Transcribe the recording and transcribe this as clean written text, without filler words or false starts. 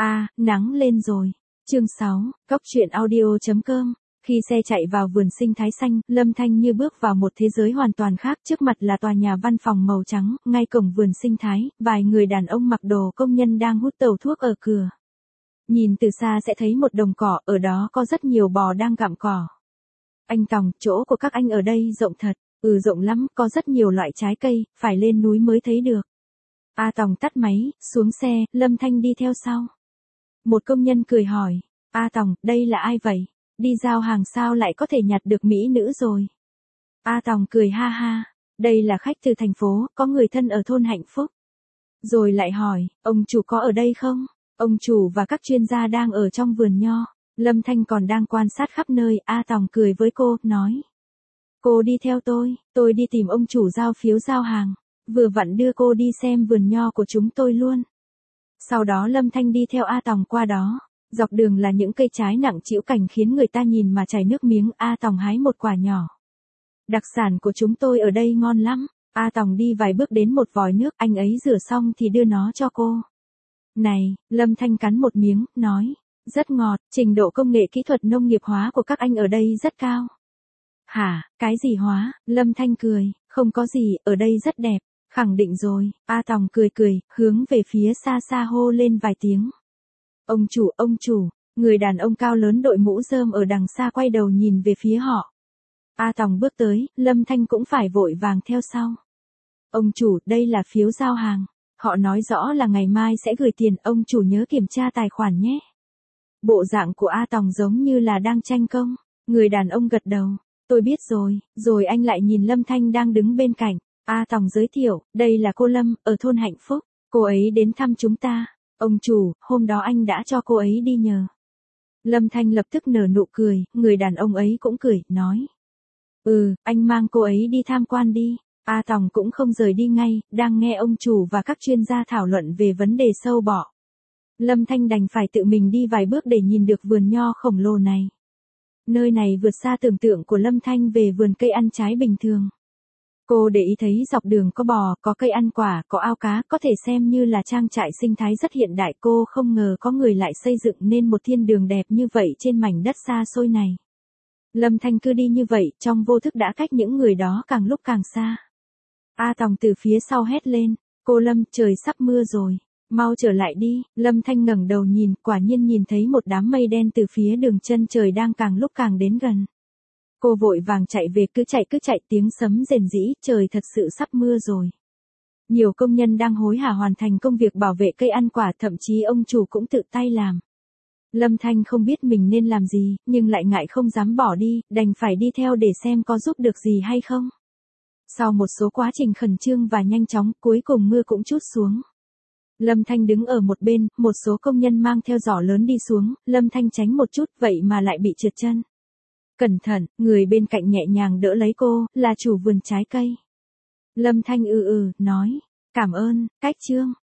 Nắng lên rồi. Chương 6, Cóc truyện audio.com. Khi xe chạy vào vườn sinh thái xanh, Lâm Thanh như bước vào một thế giới hoàn toàn khác, trước mặt là tòa nhà văn phòng màu trắng, ngay cổng vườn sinh thái, vài người đàn ông mặc đồ công nhân đang hút tẩu thuốc ở cửa. Nhìn từ xa sẽ thấy một đồng cỏ, ở đó có rất nhiều bò đang gặm cỏ. Anh Tòng, chỗ của các anh ở đây rộng thật. Rộng lắm, có rất nhiều loại trái cây, phải lên núi mới thấy được. Tòng tắt máy, xuống xe, Lâm Thanh đi theo sau. Một công nhân cười hỏi, Tòng, đây là ai vậy? Đi giao hàng sao lại có thể nhặt được mỹ nữ rồi? Tòng cười ha ha, đây là khách từ thành phố, có người thân ở thôn Hạnh Phúc. Rồi lại hỏi, ông chủ có ở đây không? Ông chủ và các chuyên gia đang ở trong vườn nho. Lâm Thanh còn đang quan sát khắp nơi, Tòng cười với cô, nói. Cô đi theo tôi đi tìm ông chủ giao phiếu giao hàng, vừa vặn đưa cô đi xem vườn nho của chúng tôi luôn. Sau đó Lâm Thanh đi theo Tòng qua đó, dọc đường là những cây trái nặng trĩu cảnh khiến người ta nhìn mà chảy nước miếng. Tòng hái một quả nhỏ. Đặc sản của chúng tôi ở đây ngon lắm. Tòng đi vài bước đến một vòi nước, anh ấy rửa xong thì đưa nó cho cô. Này, Lâm Thanh cắn một miếng, nói, rất ngọt, trình độ công nghệ kỹ thuật nông nghiệp hóa của các anh ở đây rất cao. Hả, cái gì hóa? Lâm Thanh cười, không có gì, ở đây rất đẹp, khẳng định rồi. Tòng cười, hướng về phía xa xa hô lên vài tiếng. Ông chủ, người đàn ông cao lớn đội mũ rơm ở đằng xa quay đầu nhìn về phía họ. Tòng bước tới, Lâm Thanh cũng phải vội vàng theo sau. Ông chủ, đây là phiếu giao hàng. Họ nói rõ là ngày mai sẽ gửi tiền, ông chủ nhớ kiểm tra tài khoản nhé. Bộ dạng của Tòng giống như là đang tranh công. Người đàn ông gật đầu. Tôi biết rồi anh lại nhìn Lâm Thanh đang đứng bên cạnh. Tòng giới thiệu, đây là cô Lâm, ở thôn Hạnh Phúc. Cô ấy đến thăm chúng ta. Ông chủ, hôm đó anh đã cho cô ấy đi nhờ. Lâm Thanh lập tức nở nụ cười, người đàn ông ấy cũng cười, nói. Anh mang cô ấy đi tham quan đi. Tòng cũng không rời đi ngay, đang nghe ông chủ và các chuyên gia thảo luận về vấn đề sâu bọ. Lâm Thanh đành phải tự mình đi vài bước để nhìn được vườn nho khổng lồ này. Nơi này vượt xa tưởng tượng của Lâm Thanh về vườn cây ăn trái bình thường. Cô để ý thấy dọc đường có bò, có cây ăn quả, có ao cá, có thể xem như là trang trại sinh thái rất hiện đại. Cô không ngờ có người lại xây dựng nên một thiên đường đẹp như vậy trên mảnh đất xa xôi này. Lâm Thanh cứ đi như vậy, trong vô thức đã cách những người đó càng lúc càng xa. Tòng từ phía sau hét lên, cô Lâm, trời sắp mưa rồi. Mau trở lại đi. Lâm Thanh ngẩng đầu nhìn, quả nhiên nhìn thấy một đám mây đen từ phía đường chân trời đang càng lúc càng đến gần. Cô vội vàng chạy về, cứ chạy, tiếng sấm rền rĩ, trời thật sự sắp mưa rồi. Nhiều công nhân đang hối hả hoàn thành công việc bảo vệ cây ăn quả, thậm chí ông chủ cũng tự tay làm. Lâm Thanh không biết mình nên làm gì, nhưng lại ngại không dám bỏ đi, đành phải đi theo để xem có giúp được gì hay không. Sau một số quá trình khẩn trương và nhanh chóng, cuối cùng mưa cũng trút xuống. Lâm Thanh đứng ở một bên, một số công nhân mang theo giỏ lớn đi xuống, Lâm Thanh tránh một chút, vậy mà lại bị trượt chân. Cẩn thận, người bên cạnh nhẹ nhàng đỡ lấy cô, là chủ vườn trái cây. Lâm Thanh nói, cảm ơn, cách trương.